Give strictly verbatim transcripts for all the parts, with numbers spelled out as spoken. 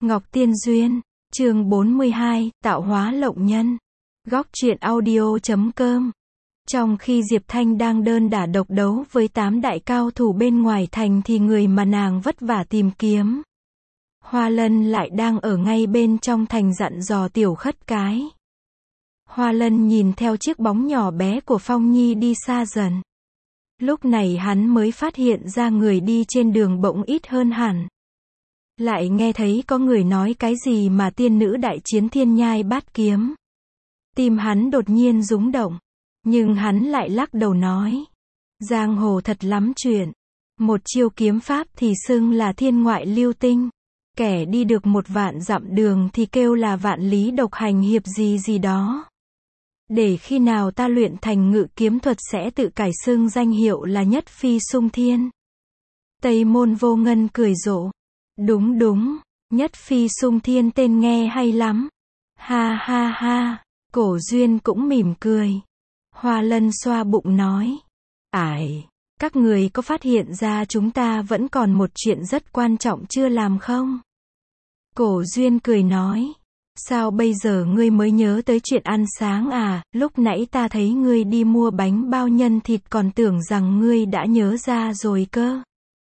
Ngọc Tiên Duyên, chương bốn mươi hai, tạo hóa lộng nhân. Góc truyện audio chấm com. Trong khi Diệp Thanh đang đơn đả độc đấu với tám đại cao thủ bên ngoài thành thì người mà nàng vất vả tìm kiếm, Hoa Lân lại đang ở ngay bên trong thành dặn dò Tiểu Khất Cái. Hoa Lân nhìn theo chiếc bóng nhỏ bé của Phong Nhi đi xa dần. Lúc này hắn mới phát hiện ra người đi trên đường bỗng ít hơn hẳn. Lại nghe thấy có người nói cái gì mà tiên nữ đại chiến thiên nhai bát kiếm. Tim hắn đột nhiên rúng động. Nhưng hắn lại lắc đầu nói. Giang hồ thật lắm chuyện. Một chiêu kiếm pháp thì xưng là thiên ngoại lưu tinh. Kẻ đi được một vạn dặm đường thì kêu là vạn lý độc hành hiệp gì gì đó. Để khi nào ta luyện thành ngự kiếm thuật sẽ tự cải xưng danh hiệu là nhất phi sung thiên. Tây Môn Vô Ngân cười rộ. Đúng đúng, nhất phi sung thiên tên nghe hay lắm. Ha ha ha, Cổ Duyên cũng mỉm cười. Hoa Lân xoa bụng nói. Ải, các người có phát hiện ra chúng ta vẫn còn một chuyện rất quan trọng chưa làm không? Cổ Duyên cười nói. Sao bây giờ ngươi mới nhớ tới chuyện ăn sáng à, lúc nãy ta thấy ngươi đi mua bánh bao nhân thịt còn tưởng rằng ngươi đã nhớ ra rồi cơ.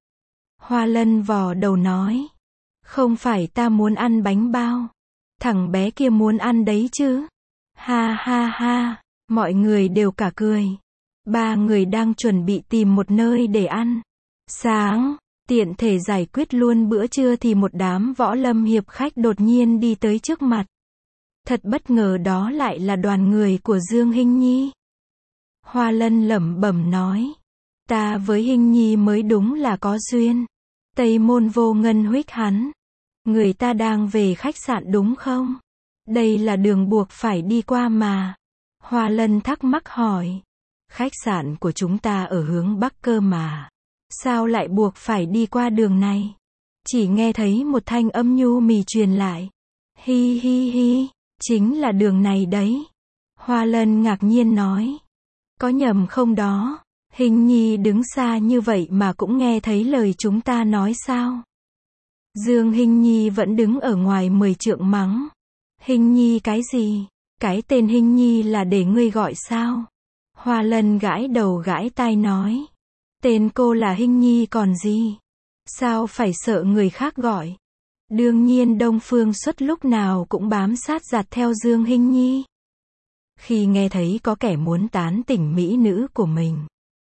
Hoa Lân vò đầu nói. Không phải ta muốn ăn bánh bao. Thằng bé kia muốn ăn đấy chứ. Ha ha ha, mọi người đều cả cười. Ba người đang chuẩn bị tìm một nơi để ăn sáng, tiện thể giải quyết luôn bữa trưa thì một đám võ lâm hiệp khách đột nhiên đi tới trước mặt. Thật bất ngờ đó lại là đoàn người của Dương Hinh Nhi. Hoa Lân lẩm bẩm nói. Ta với Hinh Nhi mới đúng là có duyên. Tây Môn Vô Ngân huých hắn. Người ta đang về khách sạn đúng không? Đây là đường buộc phải đi qua mà. Hoa Lân thắc mắc hỏi. Khách sạn của chúng ta ở hướng Bắc cơ mà. Sao lại buộc phải đi qua đường này? Chỉ nghe thấy một thanh âm nhu mì truyền lại. Hi hi hi, chính là đường này đấy. Hoa Lân ngạc nhiên nói. Có nhầm không đó? Hinh Nhi đứng xa như vậy mà cũng nghe thấy lời chúng ta nói sao? Dương Hinh Nhi vẫn đứng ở ngoài mười trượng mắng. Hinh Nhi cái gì? Cái tên Hinh Nhi là để ngươi gọi sao? Hoa Lân gãi đầu gãi tai nói. Tên cô là Hinh Nhi còn gì? Sao phải sợ người khác gọi? Đương nhiên Đông Phương Xuất lúc nào cũng bám sát giặt theo Dương Hinh Nhi. Khi nghe thấy có kẻ muốn tán tỉnh mỹ nữ của mình,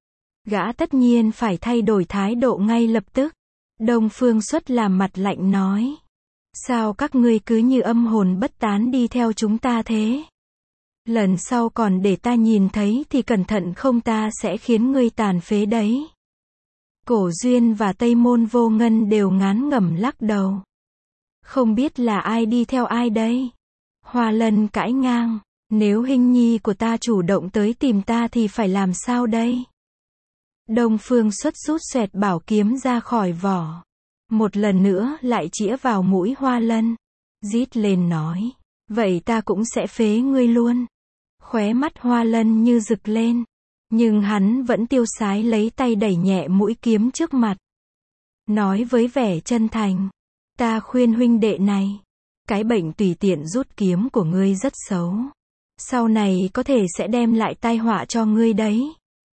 gã tất nhiên phải thay đổi thái độ ngay lập tức. Đông Phương Xuất làm mặt lạnh nói. Sao các ngươi cứ như âm hồn bất tán đi theo chúng ta thế? Lần sau còn để ta nhìn thấy thì cẩn thận không ta sẽ khiến ngươi tàn phế đấy. Cổ Duyên và Tây Môn Vô Ngân đều ngán ngẩm lắc đầu. Không biết là ai đi theo ai đây? Hoa Lân cãi ngang. Nếu Hinh Nhi của ta chủ động tới tìm ta thì phải làm sao đây? Đông Phương Xuất rút xoẹt bảo kiếm ra khỏi vỏ. Một lần nữa lại chĩa vào mũi Hoa Lân. Rít lên nói. Vậy ta cũng sẽ phế ngươi luôn. Khóe mắt Hoa Lân như rực lên. Nhưng hắn vẫn tiêu sái lấy tay đẩy nhẹ mũi kiếm trước mặt. Nói với vẻ chân thành. Ta khuyên huynh đệ này. Cái bệnh tùy tiện rút kiếm của ngươi rất xấu. Sau này có thể sẽ đem lại tai họa cho ngươi đấy.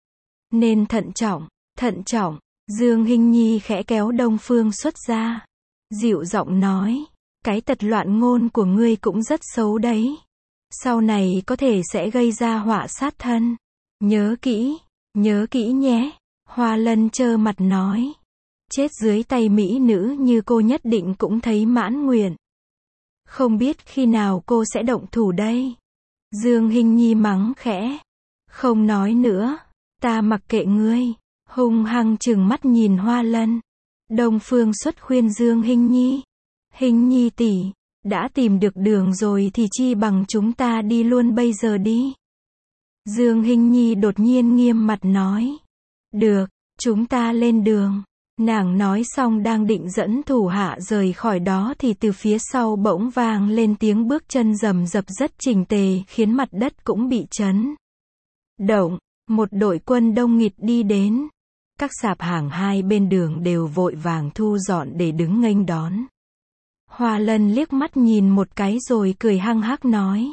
Nên thận trọng, thận trọng. Dương Hinh Nhi khẽ kéo Đông Phương Xuất ra. Dịu giọng nói. Cái tật loạn ngôn của ngươi cũng rất xấu đấy. Sau này có thể sẽ gây ra họa sát thân. Nhớ kỹ, nhớ kỹ nhé. Hoa Lân trơ mặt nói. Chết dưới tay mỹ nữ như cô nhất định cũng thấy mãn nguyện. Không biết khi nào cô sẽ động thủ đây? Dương Hinh Nhi mắng khẽ. Không nói nữa. Ta mặc kệ ngươi. Hung hăng trừng mắt nhìn Hoa Lân. Đông Phương Xuất khuyên Dương Hinh Nhi. Hinh Nhi tỷ, đã tìm được đường rồi thì chi bằng chúng ta đi luôn bây giờ đi. Dương Hinh Nhi đột nhiên nghiêm mặt nói. Được, chúng ta lên đường. Nàng nói xong đang định dẫn thủ hạ rời khỏi đó thì từ phía sau bỗng vang lên tiếng bước chân rầm rập rất chỉnh tề khiến mặt đất cũng bị chấn động. Một đội quân đông nghịt đi đến. Các sạp hàng hai bên đường đều vội vàng thu dọn để đứng nghênh đón. Hoa Lân liếc mắt nhìn một cái rồi cười hăng hắc nói.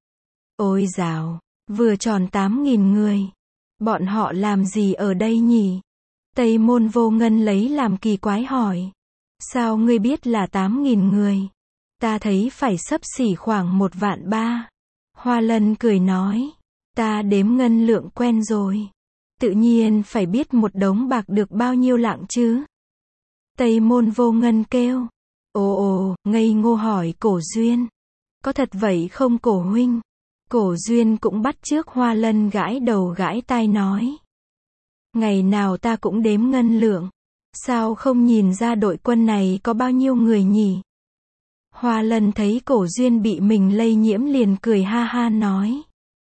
Ôi dào, vừa tròn tám nghìn người. Bọn họ làm gì ở đây nhỉ? Tây Môn Vô Ngân lấy làm kỳ quái hỏi. Sao ngươi biết là tám nghìn người? Ta thấy phải xấp xỉ khoảng một vạn ba. Hoa Lân cười nói. Ta đếm ngân lượng quen rồi. Tự nhiên phải biết một đống bạc được bao nhiêu lạng chứ? Tây Môn Vô Ngân kêu. Ồ ồ, ngây ngô hỏi Cổ Duyên. Có thật vậy không Cổ huynh? Cổ Duyên cũng bắt chước Hoa Lân gãi đầu gãi tai nói. Ngày nào ta cũng đếm ngân lượng. Sao không nhìn ra đội quân này có bao nhiêu người nhỉ? Hoa Lân thấy Cổ Duyên bị mình lây nhiễm liền cười ha ha nói.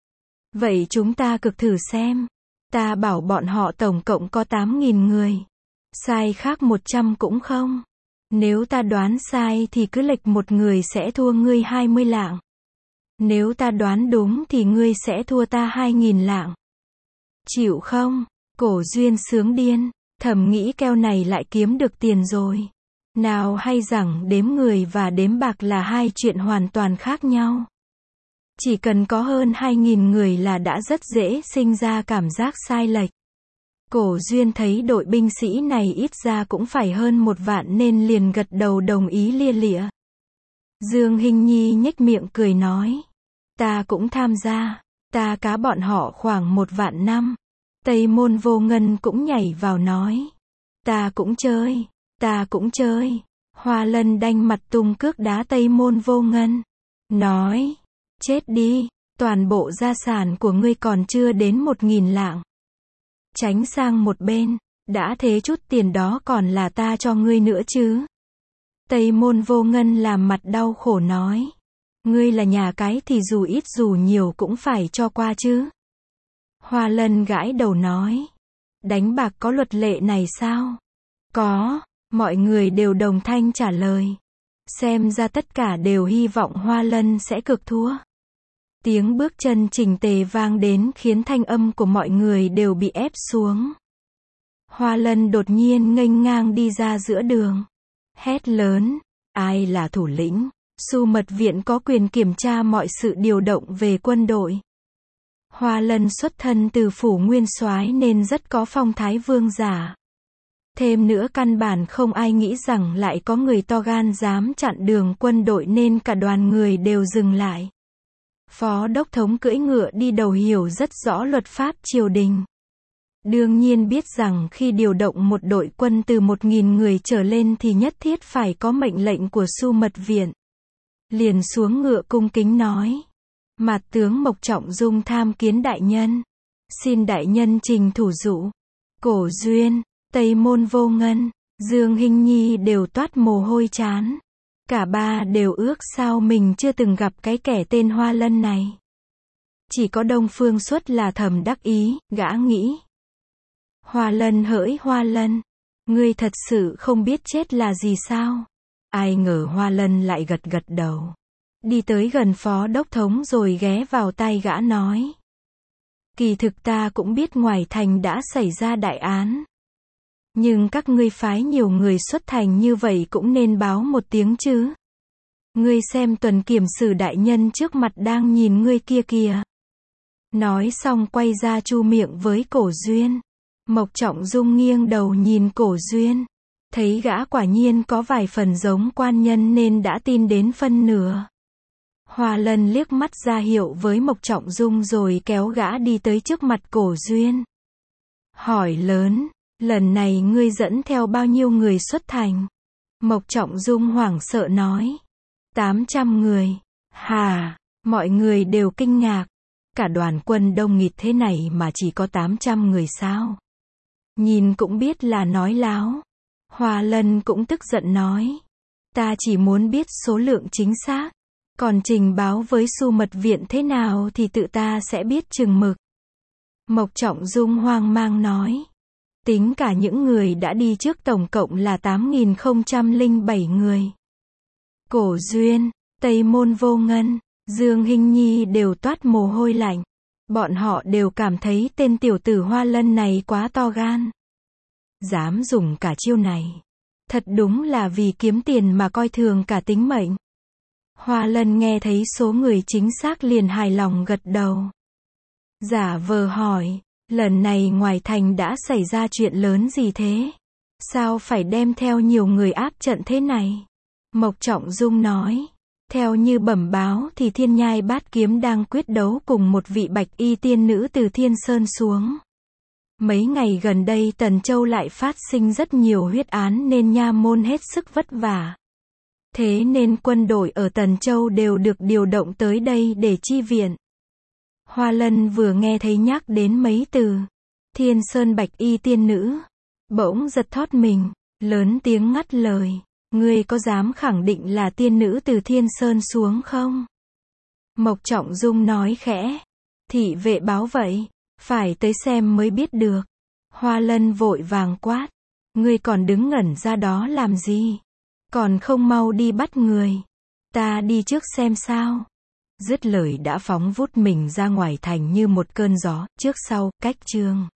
Vậy chúng ta cực thử xem. Ta bảo bọn họ tổng cộng có tám nghìn người. Sai khác một trăm cũng không. Nếu ta đoán sai thì cứ lệch một người sẽ thua ngươi hai mươi lạng. Nếu ta đoán đúng thì ngươi sẽ thua ta hai nghìn lạng. Chịu không? Cổ Duyên sướng điên, thầm nghĩ keo này lại kiếm được tiền rồi. Nào hay rằng đếm người và đếm bạc là hai chuyện hoàn toàn khác nhau. Chỉ cần có hơn hai nghìn người là đã rất dễ sinh ra cảm giác sai lệch. Cổ Duyên thấy đội binh sĩ này ít ra cũng phải hơn một vạn nên liền gật đầu đồng ý lia lịa. Dương Hinh Nhi nhếch miệng cười nói. Ta cũng tham gia, ta cá bọn họ khoảng một vạn năm. Tây Môn Vô Ngân cũng nhảy vào nói. Ta cũng chơi, ta cũng chơi. Hoa Lân đanh mặt tung cước đá Tây Môn Vô Ngân. Nói, chết đi, toàn bộ gia sản của ngươi còn chưa đến một nghìn lạng. Tránh sang một bên, đã thế chút tiền đó còn là ta cho ngươi nữa chứ. Tây Môn Vô Ngân làm mặt đau khổ nói. Ngươi là nhà cái thì dù ít dù nhiều cũng phải cho qua chứ. Hoa Lân gãi đầu nói. Đánh bạc có luật lệ này sao? Có, mọi người đều đồng thanh trả lời. Xem ra tất cả đều hy vọng Hoa Lân sẽ cược thua. Tiếng bước chân chỉnh tề vang đến khiến thanh âm của mọi người đều bị ép xuống. Hoa Lân đột nhiên nghênh ngang đi ra giữa đường. Hét lớn, ai là thủ lĩnh? Su Mật Viện có quyền kiểm tra mọi sự điều động về quân đội. Hoa Lân xuất thân từ phủ nguyên soái nên rất có phong thái vương giả. Thêm nữa căn bản không ai nghĩ rằng lại có người to gan dám chặn đường quân đội nên cả đoàn người đều dừng lại. Phó đốc thống cưỡi ngựa đi đầu hiểu rất rõ luật pháp triều đình. Đương nhiên biết rằng khi điều động một đội quân từ một nghìn người trở lên thì nhất thiết phải có mệnh lệnh của Su Mật Viện. Liền xuống ngựa cung kính nói. Mạt tướng Mộc Trọng Dung tham kiến đại nhân. Xin đại nhân trình thủ dụ. Cổ Duyên, Tây Môn Vô Ngân, Dương Hinh Nhi đều toát mồ hôi trán. Cả ba đều ước sao mình chưa từng gặp cái kẻ tên Hoa Lân này. Chỉ có Đông Phương Xuất là thầm đắc ý, gã nghĩ. Hoa Lân hỡi Hoa Lân, ngươi thật sự không biết chết là gì sao? Ai ngờ Hoa Lân lại gật gật đầu. Đi tới gần phó đốc thống rồi ghé vào tai gã nói. Kỳ thực ta cũng biết ngoài thành đã xảy ra đại án. Nhưng các ngươi phái nhiều người xuất thành như vậy cũng nên báo một tiếng chứ. Ngươi xem tuần kiểm sử đại nhân trước mặt đang nhìn ngươi kia kìa. Nói xong quay ra chu miệng với Cổ Duyên. Mộc Trọng Dung nghiêng đầu nhìn Cổ Duyên. Thấy gã quả nhiên có vài phần giống quan nhân nên đã tin đến phân nửa. Hoa Lân liếc mắt ra hiệu với Mộc Trọng Dung rồi kéo gã đi tới trước mặt Cổ Duyên. Hỏi lớn, lần này ngươi dẫn theo bao nhiêu người xuất thành? Mộc Trọng Dung hoảng sợ nói. tám trăm người. Hà, mọi người đều kinh ngạc. Cả đoàn quân đông nghịt thế này mà chỉ có tám trăm người sao? Nhìn cũng biết là nói láo. Hoa Lân cũng tức giận nói. Ta chỉ muốn biết số lượng chính xác. Còn trình báo với Su Mật Viện thế nào thì tự ta sẽ biết chừng mực. Mộc Trọng Dung hoang mang nói. Tính cả những người đã đi trước tổng cộng là tám nghìn không trăm lẻ bảy người. Cổ Duyên, Tây Môn Vô Ngân, Dương Hinh Nhi đều toát mồ hôi lạnh. Bọn họ đều cảm thấy tên tiểu tử Hoa Lân này quá to gan. Dám dùng cả chiêu này. Thật đúng là vì kiếm tiền mà coi thường cả tính mệnh. Hoa Lân nghe thấy số người chính xác liền hài lòng gật đầu. Giả vờ hỏi, lần này ngoài thành đã xảy ra chuyện lớn gì thế? Sao phải đem theo nhiều người áp trận thế này? Mộc Trọng Dung nói, theo như bẩm báo thì Thiên Nhai Bát Kiếm đang quyết đấu cùng một vị bạch y tiên nữ từ Thiên Sơn xuống. Mấy ngày gần đây Tần Châu lại phát sinh rất nhiều huyết án nên nha môn hết sức vất vả. Thế nên quân đội ở Tần Châu đều được điều động tới đây để chi viện. Hoa Lân vừa nghe thấy nhắc đến mấy từ Thiên Sơn bạch y tiên nữ, bỗng giật thót mình, lớn tiếng ngắt lời, ngươi có dám khẳng định là tiên nữ từ Thiên Sơn xuống không? Mộc Trọng Dung nói khẽ, thị vệ báo vậy, phải tới xem mới biết được. Hoa Lân vội vàng quát, ngươi còn đứng ngẩn ra đó làm gì? Còn không mau đi bắt người. Ta đi trước xem sao. Dứt lời đã phóng vút mình ra ngoài thành như một cơn gió, trước sau, cách chương.